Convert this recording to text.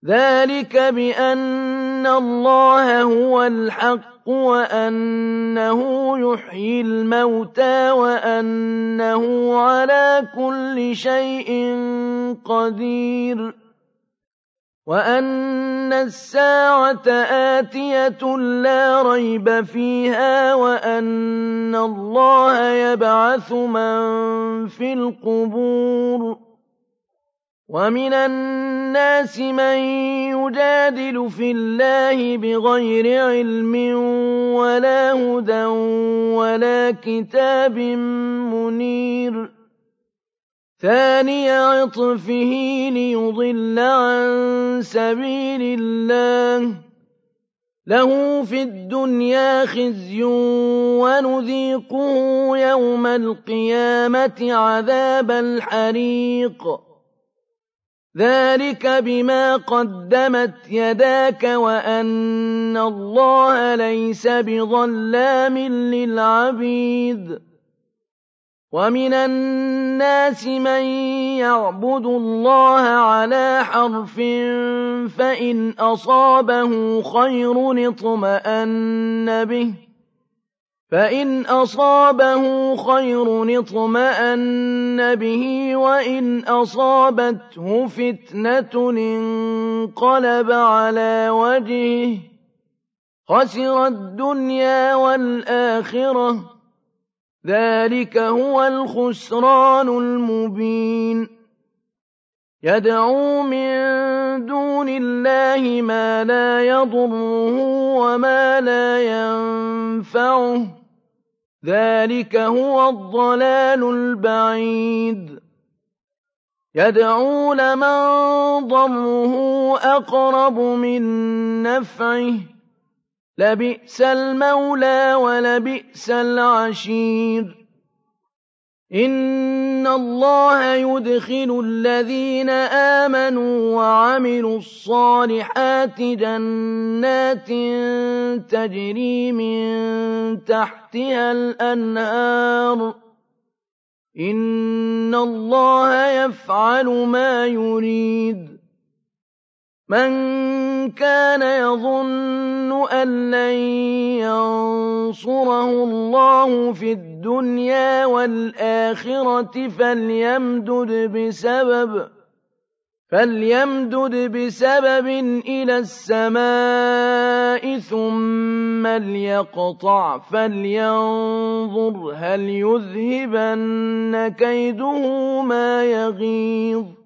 ذلك بأن الله هو الحق وأنه يحيي الموتى وأنه على كل شيء قدير وأن الساعة آتية لا ريب فيها وأن الله يبعث من في القبور ومن الناس من يجادل في الله بغير علم ولا هدى ولا كتاب منير ثاني عطفه ليضل عن سبيل الله له في الدنيا خزي ونذيقه يوم القيامة عذاب الحريق ذلك بما قدمت يداك وأن الله ليس بظلام للعبيد ومن الناس من يعبد الله على حرف فإن أصابه خير اطمأن به وإن أصابته فتنة انقلب على وجهه خسر الدنيا والآخرة ذلك هو الخسران المبين يدعو من دون الله ما لا يضره وما لا ينفعه ذلك هو الضلال البعيد يدعو لمن ضره أقرب من نفعه لبئس المولى ولبئس العشير إن الله يدخل الذين آمنوا وعملوا الصالحات جنات تجري من تحتها الأنهار إن الله يفعل ما يريد من كان يظن أن لن ينصره الله في الدنيا والآخرة فليمدد بسبب إلى السماء ثم ليقطع فلينظر هل يذهبن كيده ما يغيظ